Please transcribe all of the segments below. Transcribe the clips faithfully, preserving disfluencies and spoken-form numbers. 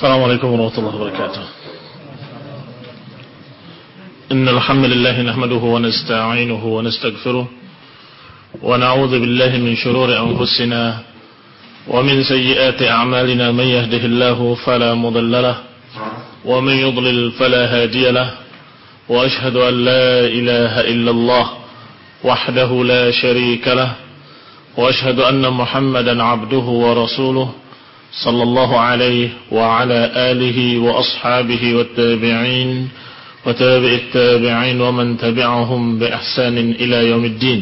السلام عليكم ورحمة الله وبركاته. إن الحمد لله نحمده ونستعينه ونستغفره ونعوذ بالله من شرور أنفسنا ومن سيئات أعمالنا. من يهده الله فلا مضل له ومن يضلل فلا هادي له وأشهد أن لا إله إلا الله وحده لا شريك له وأشهد أن محمدا عبده ورسوله صلى الله عليه وعلى آله وأصحابه والتابعين وتابع التابعين ومن تبعهم بإحسان إلى يوم الدين.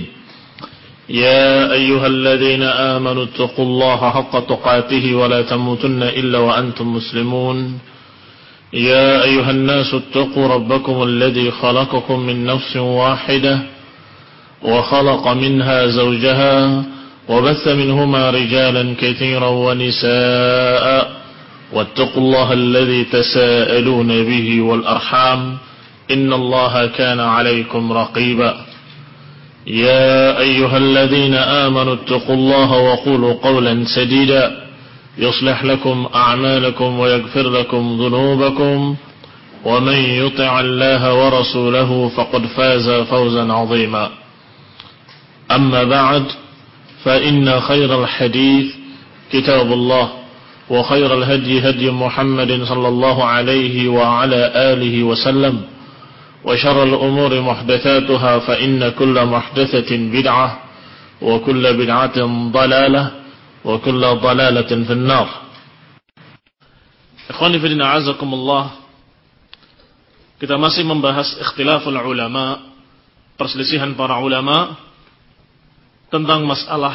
يا أيها الذين آمنوا اتقوا الله حق تقاته ولا تموتن إلا وأنتم مسلمون. يا أيها الناس اتقوا ربكم الذي خلقكم من نفس واحدة وخلق منها زوجها وبث منهما رجالا كثيرا ونساء واتقوا الله الذي تساءلون به والأرحام إن الله كان عليكم رقيبا. يا أيها الذين آمنوا اتقوا الله وقولوا قولا سديدا يصلح لكم أعمالكم ويغفر لكم ذنوبكم ومن يطع الله ورسوله فقد فاز فوزا عظيما. أما بعد فإن خير الحديث كتاب الله وخير الهدي هدي محمد صلى الله عليه وعلى آله وسلم وشر الأمور محدثاتها فإن كل محدثة بدعة وكل بدعة ضلالة وكل ضلالة في النار. Ikhwani fi din a'azakumullah, kita masih membahas ikhtilaful ulama, perselisihan para ulama tentang masalah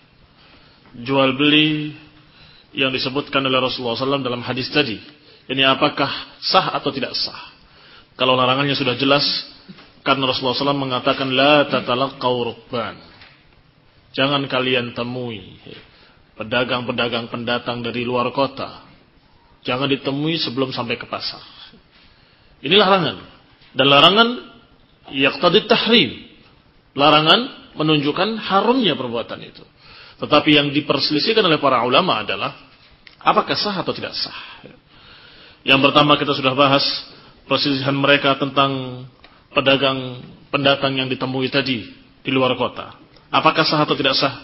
jual beli yang disebutkan oleh Rasulullah shallallahu alaihi wasallam dalam hadis tadi. Ini apakah sah atau tidak sah? Kalau larangannya sudah jelas, karena Rasulullah shallallahu alaihi wasallam mengatakan la tatalaqaw rukban, jangan kalian temui pedagang-pedagang pendatang dari luar kota, jangan ditemui sebelum sampai ke pasar. Ini larangan, dan larangan yaqtadi tahrim, larangan menunjukkan haramnya perbuatan itu. Tetapi yang diperselisihkan oleh para ulama adalah apakah sah atau tidak sah. Yang pertama kita sudah bahas perselisihan mereka tentang pedagang pendatang yang ditemui tadi di luar kota. Apakah sah atau tidak sah?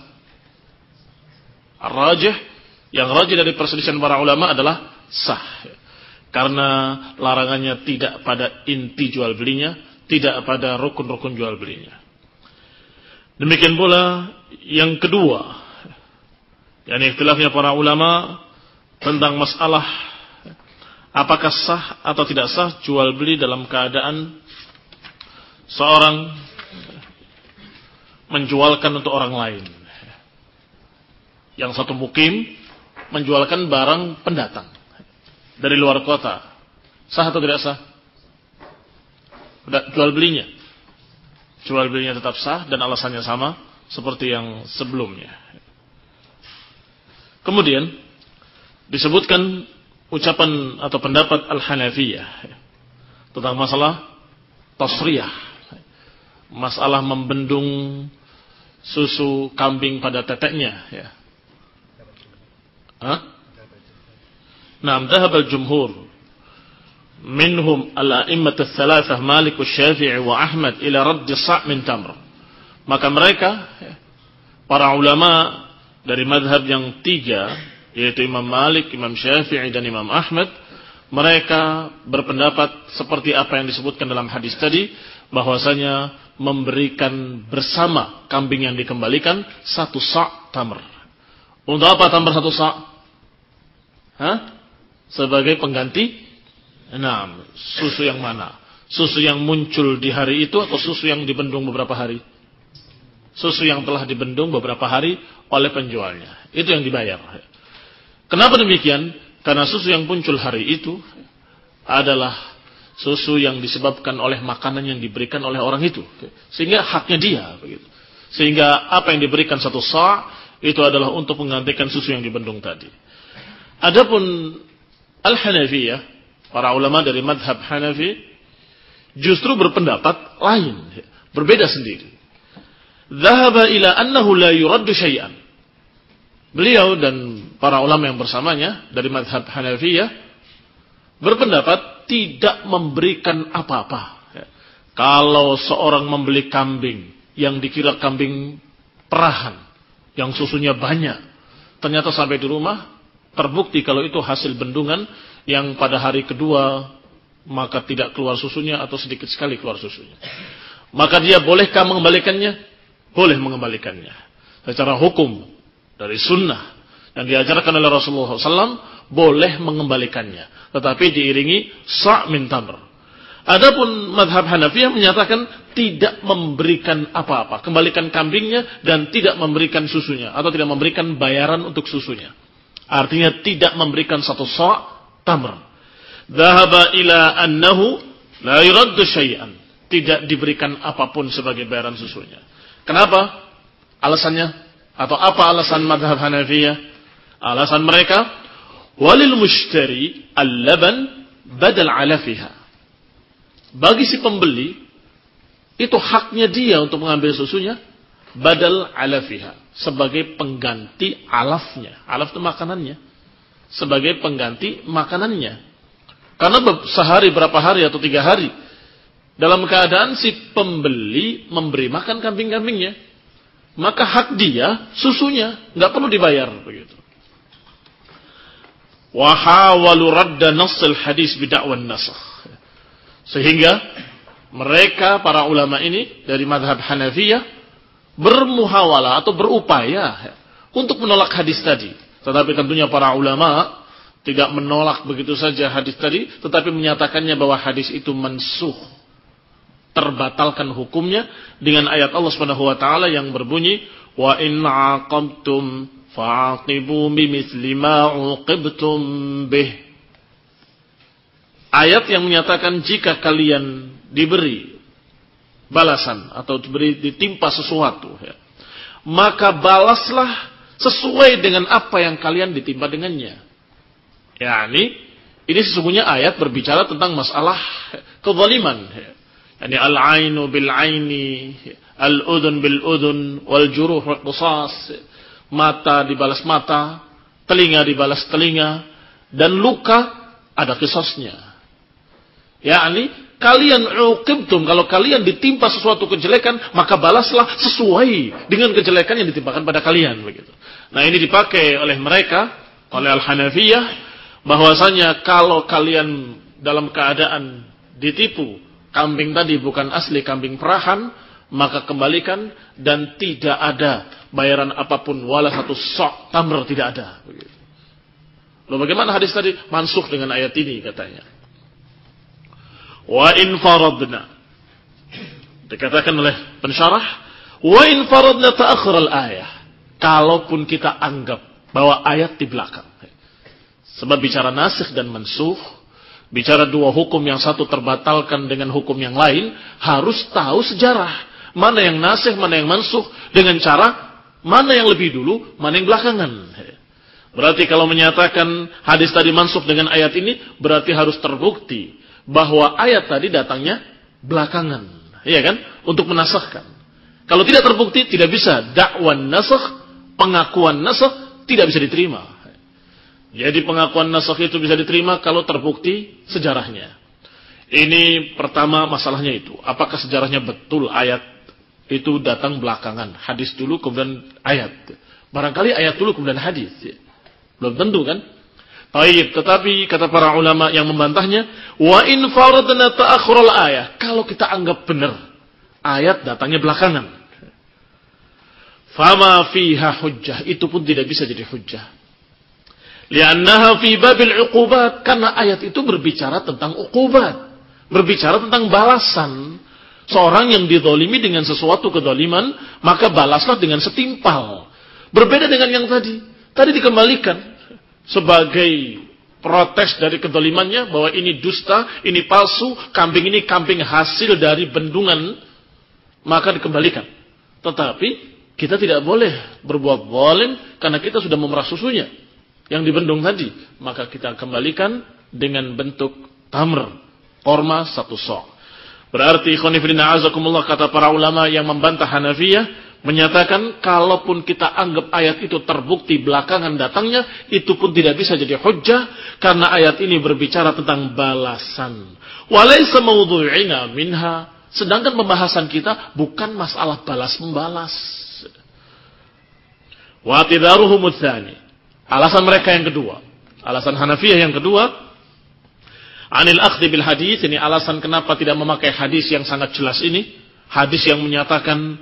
Ar-rajih, yang rajih dari perselisihan para ulama adalah sah. Karena larangannya tidak pada inti jual belinya, tidak pada rukun-rukun jual belinya. Demikian pula yang kedua, yakni ikhtilafnya para ulama tentang masalah apakah sah atau tidak sah jual beli dalam keadaan seorang menjualkan untuk orang lain. Yang satu mukim menjualkan barang pendatang dari luar kota. Sah atau tidak sah? Jual belinya. Jual belinya tetap sah dan alasannya sama seperti yang sebelumnya. Kemudian disebutkan ucapan atau pendapat Al-Hanafiyah tentang masalah tasriyah, masalah membendung susu kambing pada teteknya. Ya. Hah? Nah, dhahab al-jumhur minhum al-a'immat ats-tsalatsah Malik, Syafi'i wa Ahmad ila radd sa' min tamr. Maka mereka para ulama dari mazhab yang tiga, yaitu Imam Malik, Imam Syafi'i dan Imam Ahmad, mereka berpendapat seperti apa yang disebutkan dalam hadis tadi, bahwasanya memberikan bersama kambing yang dikembalikan satu sa' tamr. Untuk apa tamr satu sa'? Hah? Sebagai pengganti. Nah, susu yang mana? Susu yang muncul di hari itu atau susu yang dibendung beberapa hari? Susu yang telah dibendung beberapa hari oleh penjualnya. Itu yang dibayar. Kenapa demikian? Karena susu yang muncul hari itu adalah susu yang disebabkan oleh makanan yang diberikan oleh orang itu. Sehingga haknya dia. Sehingga apa yang diberikan satu sa' itu adalah untuk menggantikan susu yang dibendung tadi. Adapun Al-Hanafiyah, para ulama dari madhab Hanafi justru berpendapat lain, berbeda sendiri. Dhahaba ila annahu la yuraddu syai'an. Beliau dan para ulama yang bersamanya dari madhab Hanafiyah berpendapat tidak memberikan apa-apa. Kalau seorang membeli kambing yang dikira kambing perahan, yang susunya banyak, ternyata sampai di rumah terbukti kalau itu hasil bendungan yang pada hari kedua maka tidak keluar susunya atau sedikit sekali keluar susunya, maka dia bolehkah mengembalikannya? Boleh mengembalikannya. Secara hukum dari sunnah yang diajarkan oleh Rasulullah shallallahu alaihi wasallam, boleh mengembalikannya, tetapi diiringi sa' min tamr. Adapun mazhab Hanafiyah menyatakan tidak memberikan apa-apa, kembalikan kambingnya dan tidak memberikan susunya atau tidak memberikan bayaran untuk susunya. Artinya tidak memberikan satu sa' tamr. Dhahaba ila annahu la yuraddu syai'an. Tidak diberikan apapun sebagai bayaran susunya. Kenapa? Alasannya atau apa alasan mazhab Hanafiyah? Alasan mereka, walil mushtari al-laban badal ala fiha. Bagi si pembeli, itu haknya dia untuk mengambil susunya badal alafiha, sebagai pengganti alafnya. Alaf itu makanannya. Sebagai pengganti makanannya. Karena sehari berapa hari atau tiga hari, dalam keadaan si pembeli memberi makan kambing-kambingnya, maka hak dia susunya, nggak perlu dibayar begitu. Wa hawalu radda nassil hadis bid'awan nasakh. Sehingga mereka para ulama ini dari mazhab Hanafiyah bermuhawalah atau berupaya untuk menolak hadis tadi. Tetapi tentunya para ulama tidak menolak begitu saja hadis tadi, tetapi menyatakannya bahwa hadis itu mansukh, terbatalkan hukumnya dengan ayat Allah Subhanahu wa taala yang berbunyi, wa in 'aqabtum fa'aqibu bimithli ma 'uqibtum bih. Ayat yang menyatakan jika kalian diberi balasan atau diberi ditimpa sesuatu, ya, maka balaslah sesuai dengan apa yang kalian ditimpa dengannya. Ya, ini ini sesungguhnya ayat berbicara tentang masalah kezaliman. Ya. Yani al-ainu bil aini, al-udhun bil udhun, wal juruh wal qisas. Mata dibalas mata, telinga dibalas telinga, dan luka ada qisasnya. yakni kalian uqibtum, kalau kalian ditimpa sesuatu kejelekan, maka balaslah sesuai dengan kejelekan yang ditimpakan pada kalian, begitu. Nah, ini dipakai oleh mereka, oleh Al-Hanafiyah, bahwasanya kalau kalian dalam keadaan ditipu, kambing tadi bukan asli kambing perahan, maka kembalikan dan tidak ada bayaran apapun, wala satu sok tamr, tidak ada, begitu. Lalu bagaimana hadis tadi? Mansukh dengan ayat ini katanya. Wa in faradna, dikatakan oleh pensyarah, wa in faradna ta'akhir al-ayah, kalaupun kita anggap bahwa ayat di belakang. Sebab bicara nasikh dan mansukh, bicara dua hukum yang satu terbatalkan dengan hukum yang lain, harus tahu sejarah. Mana yang nasikh, mana yang mansukh, dengan cara mana yang lebih dulu, mana yang belakangan. Berarti kalau menyatakan hadis tadi mansukh dengan ayat ini, berarti harus terbukti bahwa ayat tadi datangnya belakangan, iya kan? Untuk menasahkan. Kalau tidak terbukti, tidak bisa dakwan nasakh, pengakuan nasakh tidak bisa diterima. Jadi pengakuan nasakh itu bisa diterima kalau terbukti sejarahnya. Ini pertama masalahnya itu. Apakah sejarahnya betul ayat itu datang belakangan? Hadis dulu kemudian ayat. Barangkali ayat dulu kemudian hadis. Belum tentu kan? Baik, tetapi kata para ulama yang membantahnya, wa in faradna ta'akhurul ayah, kalau kita anggap benar ayat datangnya belakangan, fama fiha hujjah, itu pun tidak bisa jadi hujjah. Li'annaha fi babil uqubat, karena ayat itu berbicara tentang uqubat, berbicara tentang balasan. Seorang yang dizalimi dengan sesuatu kezaliman, maka balaslah dengan setimpal. Berbeda dengan yang tadi. Tadi dikembalikan sebagai protes dari kezalimannya, bahwa ini dusta, ini palsu, kambing ini kambing hasil dari bendungan, maka dikembalikan. Tetapi kita tidak boleh berbuat zalim karena kita sudah memerah susunya yang dibendung tadi, maka kita kembalikan dengan bentuk tamr, korma satu sok. Berarti khonifidina azakumullah, kata para ulama yang membantah Hanafiyah, menyatakan kalaupun kita anggap ayat itu terbukti belakangan datangnya, itu pun tidak bisa jadi hujjah karena ayat ini berbicara tentang balasan. Walaysa mawdu'ina minha, sedangkan pembahasan kita bukan masalah balas membalas. Wa tidaruhum tsani, alasan mereka yang kedua, alasan Hanafiyah yang kedua, anil akhdhi bil hadis, ini alasan kenapa tidak memakai hadis yang sangat jelas ini, hadis yang menyatakan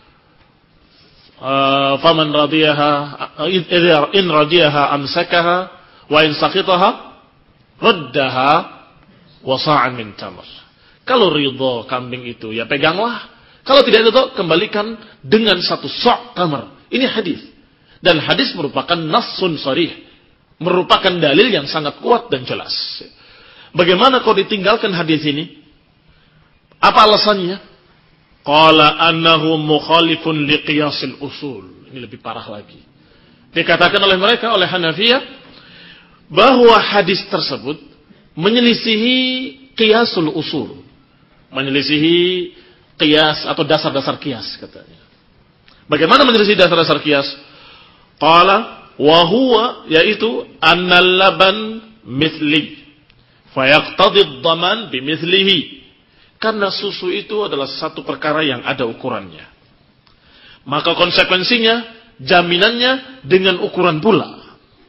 Uh, faman radiyaha in radiyaha amsakaha wa in sakhitaha raddaha wa sa'an min tamr. Kalau ridha kambing itu ya peganglah, kalau tidak ridha kembalikan dengan satu sa' tamr. Ini hadis, dan hadis merupakan nassun sharih, merupakan dalil yang sangat kuat dan jelas. Bagaimana kau ditinggalkan hadis ini? Apa alasannya? Qala annahu mukhalifun liqiyasil usul. Ini lebih parah lagi. Dikatakan oleh mereka, oleh Hanafiyah, bahwa hadis tersebut menyelisihi qiyasul usul. Menyelisihi qiyas atau dasar-dasar qiyas katanya. Bagaimana menyelisihi dasar-dasar qiyas? Qala wa huwa, yaitu annal laban mithli fayaqtadi ad-daman bimithlihi. Karena susu itu adalah satu perkara yang ada ukurannya, maka konsekuensinya jaminannya dengan ukuran pula.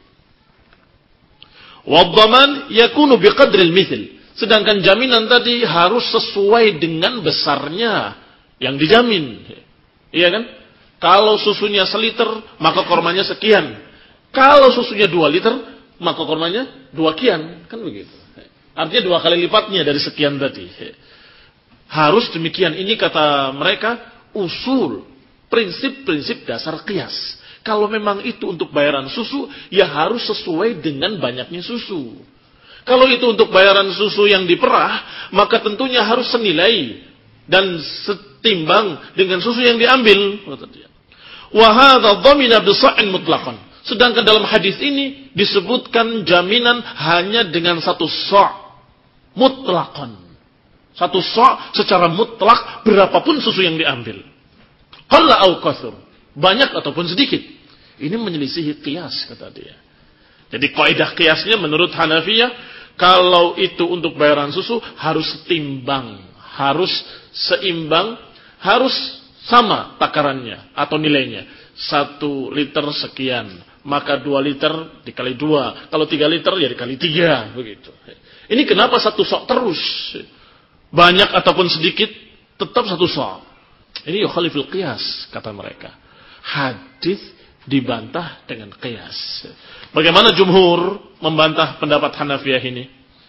Wadhaman yakunu biqadril mithl, sedangkan jaminan tadi harus sesuai dengan besarnya yang dijamin. Iya kan? Kalau susunya seliter, maka kormanya sekian. Kalau susunya dua liter, maka kormanya dua kian, kan begitu. Artinya dua kali lipatnya dari sekian tadi. Harus demikian. Ini kata mereka usul, prinsip-prinsip dasar qiyas. Kalau memang itu untuk bayaran susu, ya harus sesuai dengan banyaknya susu. Kalau itu untuk bayaran susu yang diperah, maka tentunya harus senilai dan setimbang dengan susu yang diambil. Wa hadza dhamina bi sa'in mutlaqan. Sedangkan dalam hadis ini disebutkan jaminan hanya dengan satu sa' mutlaqan. Satu sa' secara mutlak berapapun susu yang diambil. Qalla au katsur, banyak ataupun sedikit. Ini menyelisihi qiyas kata dia. Jadi kaidah qiyasnya menurut Hanafiyah, kalau itu untuk bayaran susu harus setimbang, harus seimbang, harus sama takarannya atau nilainya. Satu liter sekian, maka dua liter dikali dua. Kalau tiga liter ya dikali tiga, begitu. Ini kenapa satu sa' terus? Banyak ataupun sedikit, tetap satu sa'. Ini yukhaliful qiyas, kata mereka. Hadis dibantah dengan qiyas. Bagaimana jumhur membantah pendapat Hanafiyah ini?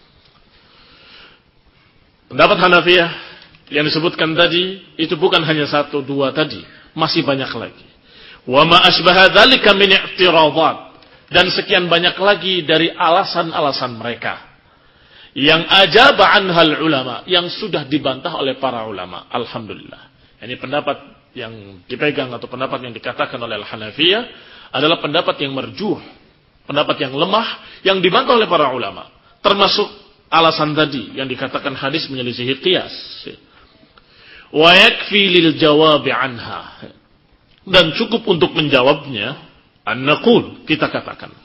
Pendapat Hanafiyah yang disebutkan tadi, itu bukan hanya satu, dua tadi. Masih banyak lagi. Wa ma asbaha dzalika min i'tiradat. Dan sekian banyak lagi dari alasan-alasan mereka. Yang ajaba anhal ulama, yang sudah dibantah oleh para ulama. Alhamdulillah. Ini pendapat yang dipegang atau pendapat yang dikatakan oleh Al-Hanafiyah adalah pendapat yang marjuh, pendapat yang lemah, yang dibantah oleh para ulama. Termasuk alasan tadi yang dikatakan hadis menyelisihi qiyas. Wa yakfi lil jawabi anha. Dan cukup untuk menjawabnya, an-naqul, kita katakan.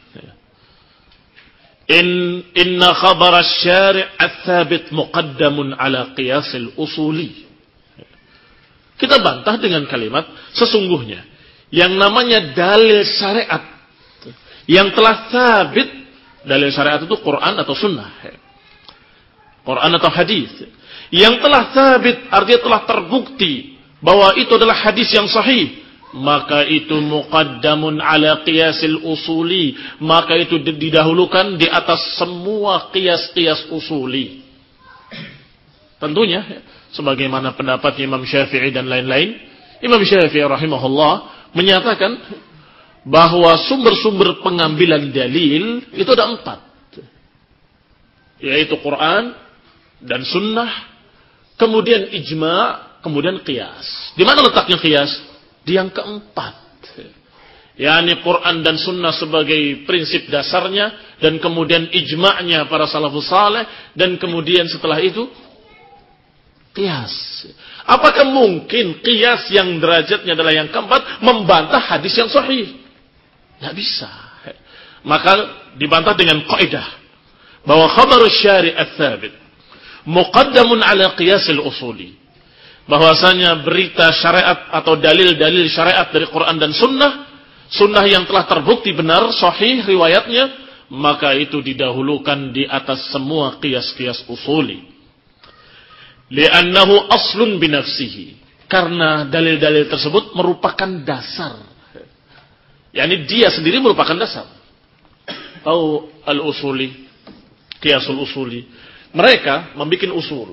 In inna khabar asy-syari' ats-tsabit muqaddamun ala qiyasil usuli. Kita bantah dengan kalimat sesungguhnya yang namanya dalil syariat yang telah tsabit. Dalil syariat itu Quran atau sunnah, Quran atau hadis yang telah tsabit, artinya telah terbukti bahwa itu adalah hadis yang sahih, maka itu muqaddamun ala qiyasil usuli, maka itu didahulukan di atas semua qiyas-qiyas usuli. Tentunya sebagaimana pendapat Imam Syafi'i dan lain-lain. Imam Syafi'i rahimahullah menyatakan bahwa sumber-sumber pengambilan dalil itu ada empat, yaitu Quran dan sunnah, kemudian ijma', kemudian qiyas. Di mana letaknya qiyas? Di yang keempat, yakni Quran dan sunnah sebagai prinsip dasarnya, dan kemudian ijma'nya para salafus saleh, dan kemudian setelah itu qiyas. Apakah mungkin qiyas yang derajatnya adalah yang keempat membantah hadis yang sahih? Tidak bisa. Maka dibantah dengan kaidah bahwa khabar syari' ats-tsabit muqaddamun ala qiyas al-usuli. Bahwasanya berita syariat atau dalil-dalil syariat dari Quran dan sunnah, sunnah yang telah terbukti benar sahih riwayatnya, maka itu didahulukan di atas semua qiyas-qiyas usuli. Li'annahu aslun binafsihi. Karena dalil-dalil tersebut merupakan dasar. Yani dia sendiri merupakan dasar. Tahu al-usuli, qiyasul usuli. Mereka membuat usul.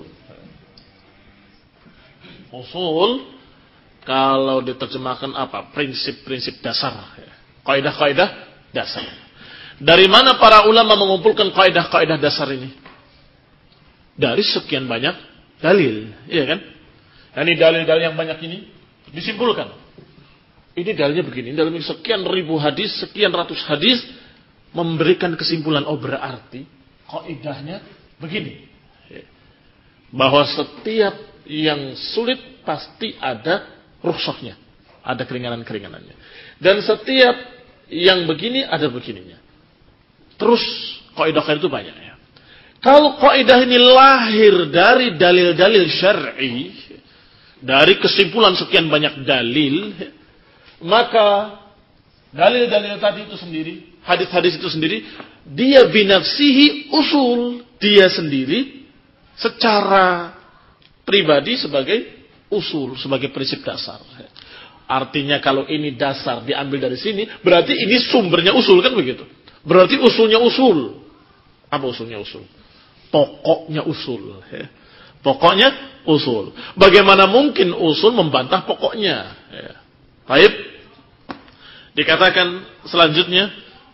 Usul kalau diterjemahkan apa? Prinsip-prinsip dasar. Kaidah-kaidah dasar. Dari mana para ulama mengumpulkan kaidah-kaidah dasar ini? Dari sekian banyak dalil, iya kan? Ini dalil-dalil yang banyak ini disimpulkan. Ini dalilnya begini, dalam sekian ribu hadis, sekian ratus hadis memberikan kesimpulan, oh berarti kaidahnya begini. Bahwa setiap yang sulit pasti ada rukhsahnya, ada keringanan-keringanannya. Dan setiap yang begini ada begininya. Terus kaidah-kaidah itu banyak ya. Kalau kaidah ini lahir dari dalil-dalil syar'i, dari kesimpulan sekian banyak dalil, maka dalil-dalil tadi itu sendiri, hadis-hadis itu sendiri, dia binafsihi usul, dia sendiri secara pribadi sebagai usul, sebagai prinsip dasar. Artinya kalau ini dasar diambil dari sini, berarti ini sumbernya usul, kan begitu. Berarti usulnya usul. Apa usulnya usul? Pokoknya usul. Pokoknya usul. Bagaimana mungkin usul membantah pokoknya? Baik. Dikatakan selanjutnya,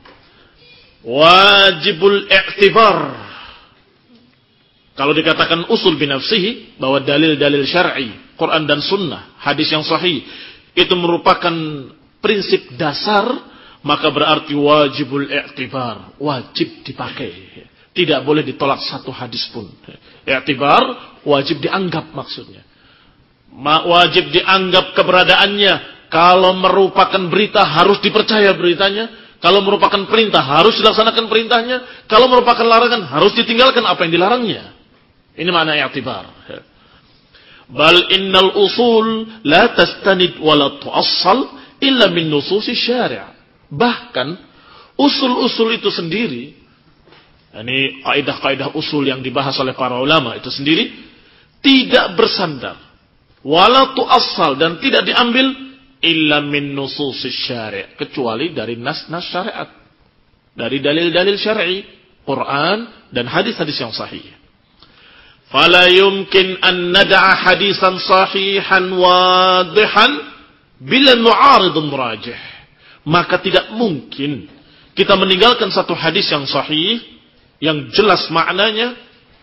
wajibul i'tibar. Kalau dikatakan usul binafsihi, bahwa dalil-dalil syar'i, Quran dan sunnah, hadis yang sahih, itu merupakan prinsip dasar, maka berarti wajibul i'tibar, wajib dipakai. Tidak boleh ditolak satu hadis pun. I'tibar, wajib dianggap maksudnya. Wajib dianggap keberadaannya. Kalau merupakan berita harus dipercaya beritanya. Kalau merupakan perintah harus dilaksanakan perintahnya. Kalau merupakan larangan harus ditinggalkan apa yang dilarangnya. Ini makna i'tibar. Bal innal usul la tastanid wa la tu'assal illa min nususi syari'. Bahkan usul-usul itu sendiri, ini kaidah-kaidah usul yang dibahas oleh para ulama itu sendiri tidak bersandar, wala tu'assal, dan tidak diambil illa min nususi syari', kecuali dari nas-nas syariat, dari dalil-dalil syar'i, Quran dan hadis-hadis yang sahih. Fala yumkin an nad'a hadisan sahihan wadihan bila mu'aridun rajih. Maka tidak mungkin kita meninggalkan satu hadis yang sahih, yang jelas maknanya,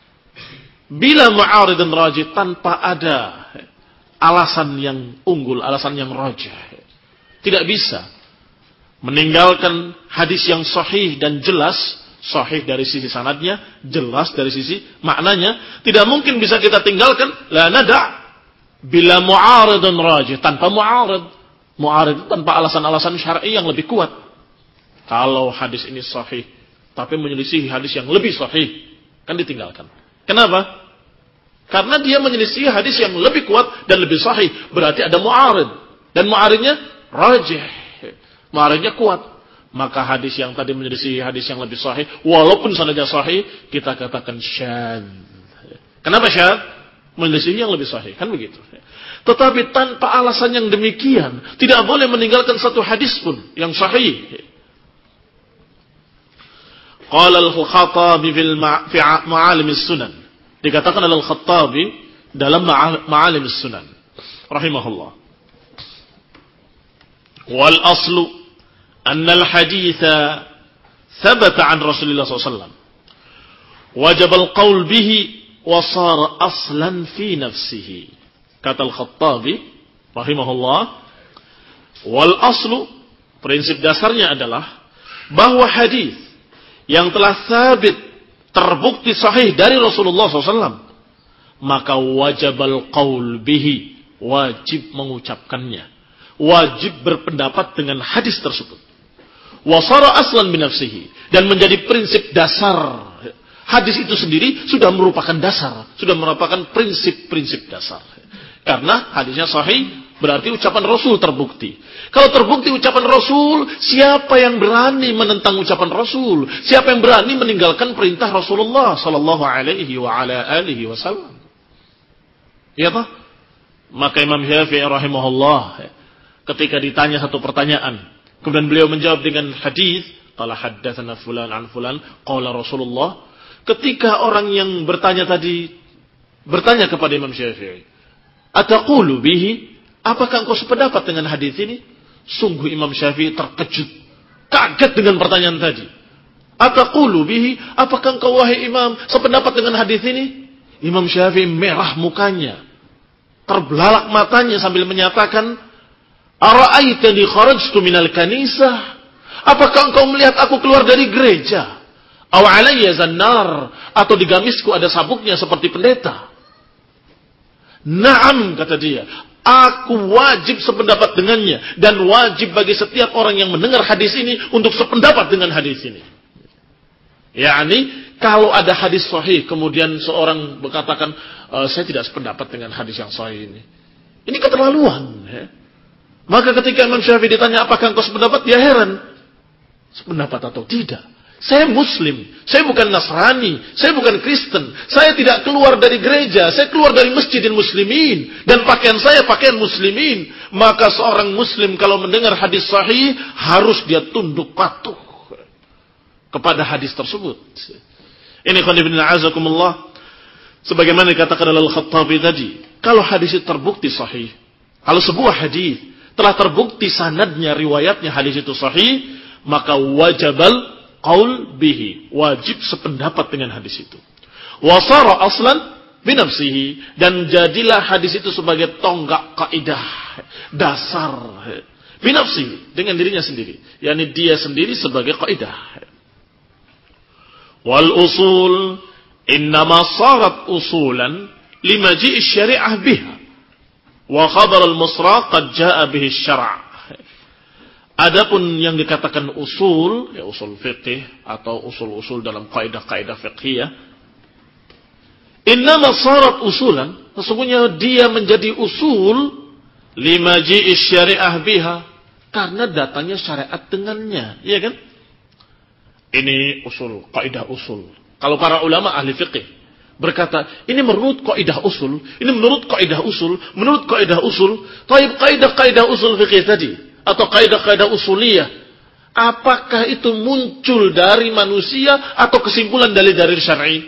bila mu'aridun rajih, tanpa ada alasan yang unggul, alasan yang rajih. Tidak bisa meninggalkan hadis yang sahih dan jelas, sahih dari sisi sanadnya, jelas dari sisi maknanya. Tidak mungkin bisa kita tinggalkan, la nada' bila mu'aridun rajih, tanpa mu'arid. Mu'arid tanpa alasan-alasan syar'i yang lebih kuat. Kalau hadis ini sahih, tapi menyelisihi hadis yang lebih sahih, kan ditinggalkan. Kenapa? Karena dia menyelisihi hadis yang lebih kuat dan lebih sahih. Berarti ada mu'arid. Dan mu'aridnya rajih. Mu'aridnya kuat. Maka hadis yang tadi menyelisihi hadis yang lebih sahih, walaupun sanadnya sahih, kita katakan syadz. Kenapa syadz? Menyelisihi yang lebih sahih. Kan begitu. Tetapi tanpa alasan yang demikian, tidak boleh meninggalkan satu hadis pun yang sahih. Qala al-Khattabi fil Ma'alim as-Sunan. Dikatakan oleh Al-Khattabi dalam Ma'alim as-Sunan rahimahullah. Wal aslu anna al-haditha thabata an Rasulullah sallallahu alaihi wasallam. Wajib al-qaul bihi wa sara aslan fi nafsihi. Kata Al-Khattabi rahimahullah, wal aslu, prinsip dasarnya adalah bahwa hadis yang telah sabit, terbukti sahih dari Rasulullah sallallahu alaihi wasallam, maka wajibal qaul bihi, wajib mengucapkannya, wajib berpendapat dengan hadis tersebut. Wasara aslan min nafsihi, dan menjadi prinsip dasar. Hadis itu sendiri sudah merupakan dasar, sudah merupakan prinsip-prinsip dasar. Karena hadisnya sahih, berarti ucapan Rasul terbukti. Kalau terbukti ucapan Rasul, siapa yang berani menentang ucapan Rasul? Siapa yang berani meninggalkan perintah Rasulullah sallallahu alaihi wa ala alihi wasallam? Ya toh? Maka Imam Syafi'i rahimahullah ketika ditanya satu pertanyaan, kemudian beliau menjawab dengan hadis, qala haddatsana fulan an fulan qala Rasulullah. Ketika orang yang bertanya tadi bertanya kepada Imam Syafi'i, ataqulu bihi, apakah engkau sependapat dengan hadis ini? Sungguh Imam Syafi'i terkejut, kaget dengan pertanyaan tadi. Ataqulu bihi, apakah engkau wahai Imam sependapat dengan hadis ini? Imam Syafi'i merah mukanya, terbelalak matanya sambil menyatakan, ara'aitani kharajtu minal kanisah? Apakah engkau melihat aku keluar dari gereja? Aw alayya zannar, atau di gamisku ada sabuknya seperti pendeta? Naam, kata dia, aku wajib sependapat dengannya, dan wajib bagi setiap orang yang mendengar hadis ini untuk sependapat dengan hadis ini. yakni kalau ada hadis sahih kemudian seorang berkatakan e, saya tidak sependapat dengan hadis yang sahih ini, ini keterlaluan. Ya. Maka ketika Imam Syafi'i ditanya apakah engkau sependapat, dia heran, sependapat atau tidak? Saya Muslim, saya bukan Nasrani, saya bukan Kristen, saya tidak keluar dari gereja, saya keluar dari masjidil muslimin, dan pakaian saya pakaian muslimin. Maka seorang Muslim kalau mendengar hadis sahih, harus dia tunduk patuh kepada hadis tersebut. Ini qanibina azakumullah, sebagaimana dikatakan oleh Al-Khattabi tadi, kalau hadis itu terbukti sahih, kalau sebuah hadis telah terbukti sanadnya, riwayatnya hadis itu sahih, maka wajibal qaul bihi, wajib sependapat dengan hadis itu. Wasara aslan binafsihi, dan jadilah hadis itu sebagai tonggak kaidah dasar binafsihi, dengan dirinya sendiri, yakni dia sendiri sebagai kaidah. Wal usul innama sarat usulan limaji'i syari'ah biha, wa khabar al-musra qad jaa bihi syara'. Adapun yang dikatakan usul, ya usul fiqih atau usul-usul dalam kaidah-kaidah fiqhiyah, innama sarat usulan, sesungguhnya dia menjadi usul limaji'i syari'ah biha, karena datangnya syariat dengannya, iya kan? Ini usul, kaidah usul. Kalau para ulama ahli fiqih berkata, ini menurut kaidah usul, ini menurut kaidah usul, menurut kaidah usul, taib kaidah-kaidah usul fiqih tadi atau kaidah-kaidah usuliyah, apakah itu muncul dari manusia atau kesimpulan dalil-dalil syar'i?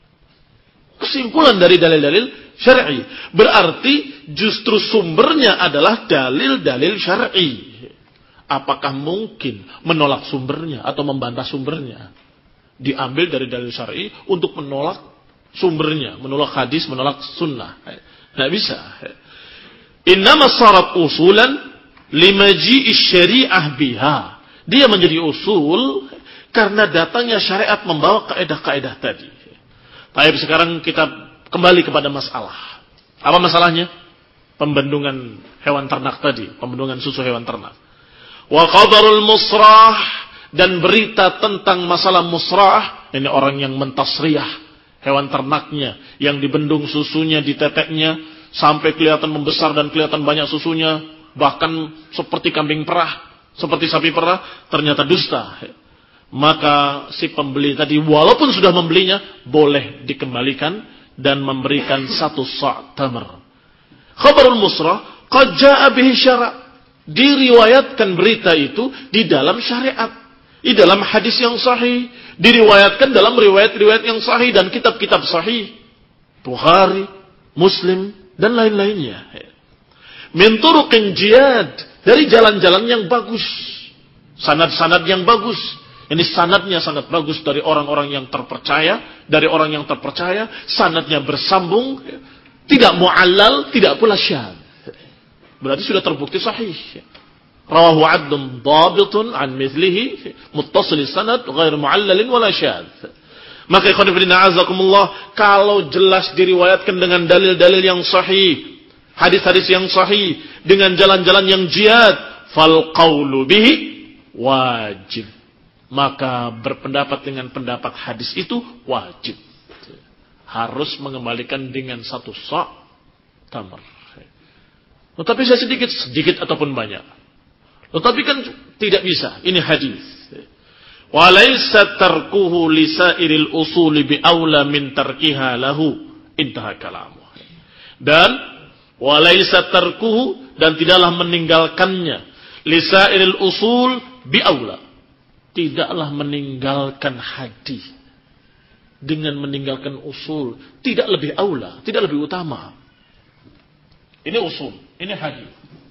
Kesimpulan dari dalil-dalil syar'i. Berarti justru sumbernya adalah dalil-dalil syar'i. Apakah mungkin menolak sumbernya atau membantah sumbernya? Diambil dari dalil syar'i untuk menolak sumbernya, menolak hadis, menolak sunnah. Tidak bisa. Innama sarat usulan limaji'i syari'ah biha. Dia menjadi usul karena datangnya syariat membawa kaidah-kaidah tadi. Baik, sekarang kita kembali kepada masalah. Apa masalahnya? Pembendungan hewan ternak tadi, pembendungan susu hewan ternak. Wa qadarul musrah, dan berita tentang masalah musrah, ini orang yang mentasriyah hewan ternaknya, yang dibendung susunya, diteteknya sampai kelihatan membesar dan kelihatan banyak susunya, bahkan seperti kambing perah, seperti sapi perah, ternyata dusta. Maka si pembeli tadi walaupun sudah membelinya, boleh dikembalikan dan memberikan satu sa' tamar. Khabarul musrah qad jaa'a bihi syara', diriwayatkan berita itu di dalam syariat, di dalam hadis yang sahih, diriwayatkan dalam riwayat-riwayat yang sahih dan kitab-kitab sahih, Bukhari, Muslim dan lain-lainnya. Min turuqin jiyad, dari jalan-jalan yang bagus, sanad-sanad yang bagus. Ini sanadnya sangat bagus dari orang-orang yang terpercaya, dari orang yang terpercaya, sanadnya bersambung, tidak mu'allal, tidak pula syadz. Berarti sudah terbukti sahih. Rawahu 'adlun dhabitun an mithlihi muttasil sanad ghair mu'allalin wala syadz. Maka ikhwan fillah azakumullah, kalau jelas diriwayatkan dengan dalil-dalil yang sahih, hadis-hadis yang sahih, dengan jalan-jalan yang jihad, fal qawlu bihi wajib. Maka berpendapat dengan pendapat hadis itu wajib. Harus mengembalikan dengan satu sa' tamar. Tetapi saya sedikit, sedikit ataupun banyak. Tetapi kan tidak bisa. Ini hadis. Walaysa tarkuhu lisairil usuli bi'aula min tarkiha lahu. Intaha kalamu. Dan walaysa tarkuhu, dan tidaklah meninggalkannya lisairil usul bi'aula. Tidaklah meninggalkan hadis dengan meninggalkan usul tidak lebih aula, tidak lebih utama. Ini usul, ini hadis.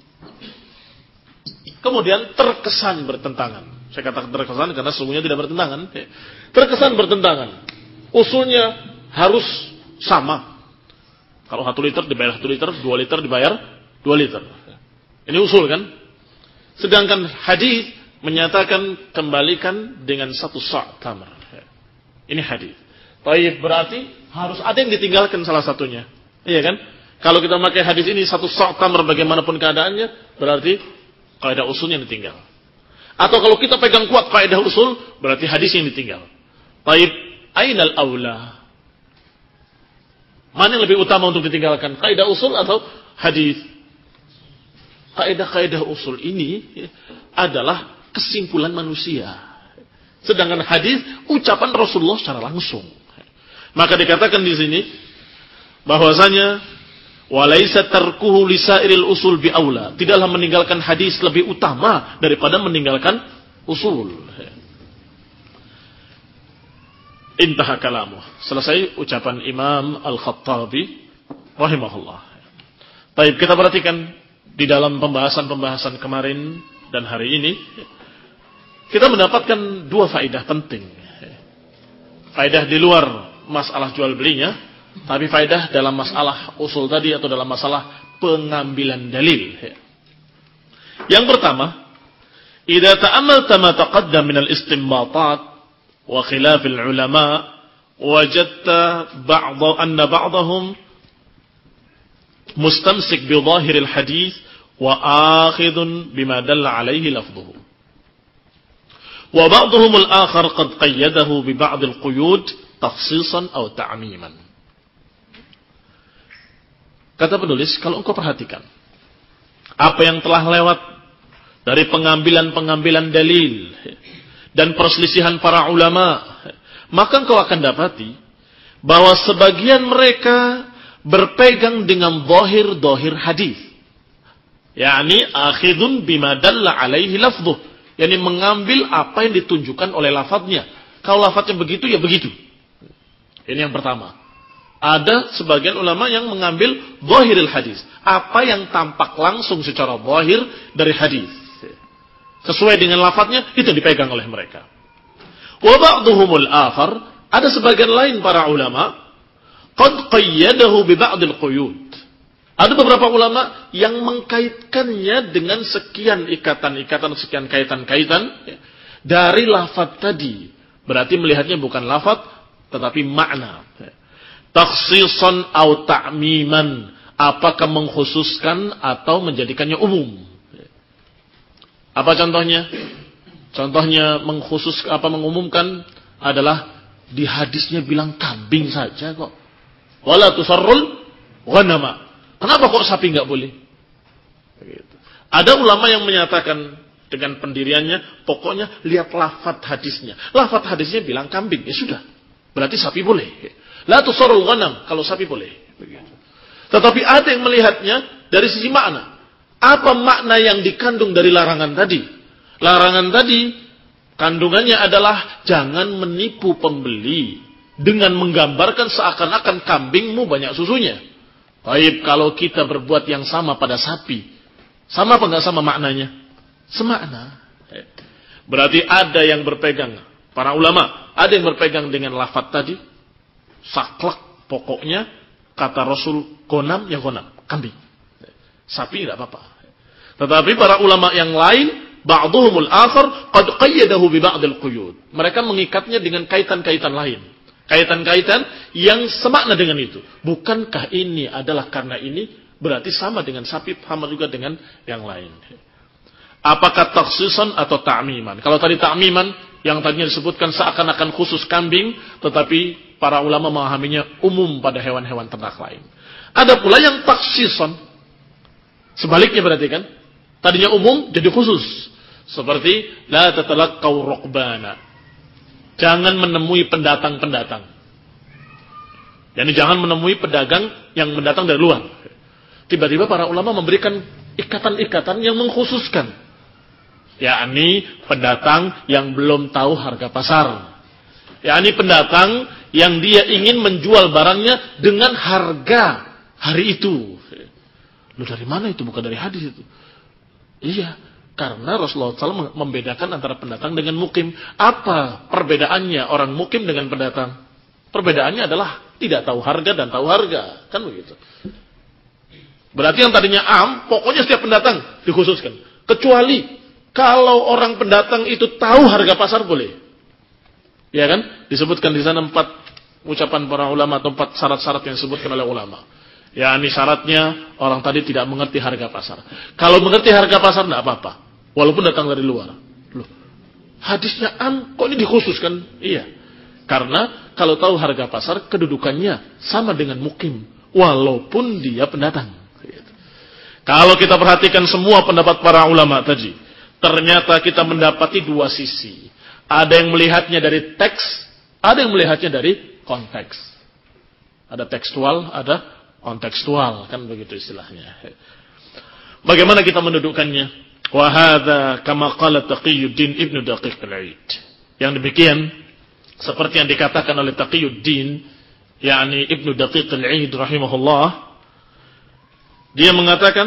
Kemudian terkesan bertentangan. Saya katakan terkesan karena sesungguhnya tidak bertentangan. Terkesan bertentangan. Usulnya harus sama. Kalau satu liter dibayar satu liter, dua liter dibayar dua liter. Ini usul kan? Sedangkan hadis menyatakan kembalikan dengan satu sa' tamar. Ini hadis. Baik, berarti harus ada yang ditinggalkan salah satunya. Iya kan? Kalau kita memakai hadis ini satu sa' tamar bagaimanapun keadaannya, berarti kaidah usulnya ditinggal. Atau kalau kita pegang kuat kaidah usul, berarti hadis yang ditinggal. Baik, ainal aula? Mana yang lebih utama untuk ditinggalkan? Kaidah usul atau hadis? Kaidah-kaidah usul ini adalah kesimpulan manusia. Sedangkan hadis ucapan Rasulullah secara langsung. Maka dikatakan di sini bahwasanya walaysa tarkuhu lisairil usul bi'aula. Tidaklah meninggalkan hadis lebih utama daripada meninggalkan usul. Intaha kalamu. Selesai ucapan Imam Al-Khattabi rahimahullah. Baik, kita perhatikan di dalam pembahasan-pembahasan kemarin dan hari ini kita mendapatkan dua faedah penting. Faedah di luar masalah jual belinya, tapi faedah dalam masalah usul tadi atau dalam masalah pengambilan dalil. Yang pertama, idza ta'ammalta ma taqaddam min al-istinbatat wa khilaf al-ulama, wajadta ba'd anna ba'dahum mustamsik bi dhahir al-hadith wa akhidun bima dalla alayhi lafdhuhu. Wa ba'dhum al-akhar qad qayyadahu bi ba'd al-quyud takhsisan aw ta'miman. Kata penulis, kalau engkau perhatikan apa yang telah lewat dari pengambilan-pengambilan dalil dan perselisihan para ulama, maka engkau akan dapati bahwa sebagian mereka berpegang dengan zahir-zahir hadis. yakni akhidun bima dalla alaihi lafdhuh, yakni mengambil apa yang ditunjukkan oleh lafadznya. Kalau lafadznya begitu ya begitu. Ini yang pertama. Ada sebagian ulama yang mengambil zahiril hadis, apa yang tampak langsung secara zahir dari hadis, sesuai dengan lafadznya, itu dipegang oleh mereka. Wa ba'dhumul akhar, ada sebagian lain para ulama qad qayyadahu bi ba'dil quyud. Ada beberapa ulama yang mengkaitkannya dengan sekian ikatan-ikatan, sekian kaitan-kaitan dari lafadz tadi. Berarti melihatnya bukan lafadz tetapi makna. Takhsisan atau ta'miman, apakah mengkhususkan atau menjadikannya umum. Apa contohnya? Contohnya mengkhusus apa mengumumkan adalah di hadisnya bilang kambing saja kok. Wala tusarrul ghanama. Kenapa kok sapi enggak boleh? Begitu. Ada ulama yang menyatakan dengan pendiriannya, pokoknya lihat lafadz hadisnya. Lafadz hadisnya bilang kambing, ya sudah. Berarti sapi boleh. La tusarrul ghanam, kalau sapi boleh. Begitu. Tetapi ada yang melihatnya dari sisi makna. Apa makna yang dikandung dari larangan tadi? Larangan tadi kandungannya adalah jangan menipu pembeli dengan menggambarkan seakan-akan kambingmu banyak susunya. Baik, kalau kita berbuat yang sama pada sapi, sama apa enggak sama maknanya? Semakna. Berarti ada yang berpegang, para ulama, ada yang berpegang dengan lafadz tadi, saklek pokoknya, kata Rasul gonam ya gonam, kambing. Sapi enggak apa-apa. Tetapi para ulama yang lain, ba'dhumul akhar qad qayyadahu bi ba'dil quyud. Mereka mengikatnya dengan kaitan-kaitan lain. Kaitan-kaitan yang semakna dengan itu. Bukankah ini adalah karena ini, berarti sama dengan sapi, sama juga dengan yang lain. Apakah takhsisan atau ta'miman? Kalau tadi ta'miman, yang tadinya disebutkan seakan-akan khusus kambing, tetapi para ulama memahaminya umum pada hewan-hewan ternak lain. Ada pula yang takhsisan. Sebaliknya berarti kan, tadinya umum jadi khusus. Seperti la tatalaqaw rukbana. Jangan menemui pendatang-pendatang. Yani jangan menemui pedagang yang mendatang dari luar. Tiba-tiba para ulama memberikan ikatan-ikatan yang mengkhususkan. Yakni pendatang yang belum tahu harga pasar. Yakni pendatang yang dia ingin menjual barangnya dengan harga hari itu. Lu dari mana itu? Bukan dari hadis itu. Iya, karena Rasulullah shallallahu alaihi wasallam membedakan antara pendatang dengan mukim. Apa perbedaannya orang mukim dengan pendatang? Perbedaannya adalah tidak tahu harga dan tahu harga. Kan begitu. Berarti yang tadinya am, pokoknya setiap pendatang dikhususkan. Kecuali kalau orang pendatang itu tahu harga pasar boleh. Ya kan? Disebutkan di sana empat ucapan para ulama atau empat syarat-syarat yang disebutkan oleh ulama. Ya, ini syaratnya orang tadi tidak mengerti harga pasar. Kalau mengerti harga pasar tidak apa-apa. Walaupun datang dari luar. Loh, hadisnya am, kok ini dikhususkan? Iya. Karena kalau tahu harga pasar, kedudukannya sama dengan mukim. Walaupun dia pendatang. Kalau kita perhatikan semua pendapat para ulama tadi, ternyata kita mendapati dua sisi. Ada yang melihatnya dari teks, ada yang melihatnya dari konteks. Ada tekstual, ada kontekstual, kan begitu istilahnya. Bagaimana kita mendudukkannya? Wa hadza kama qala Taqiyuddin Ibnu Daqiq al-Aid. Yang demikian seperti yang dikatakan oleh Taqiyuddin, yakni Ibnu Daqiq al-Aid rahimahullah, dia mengatakan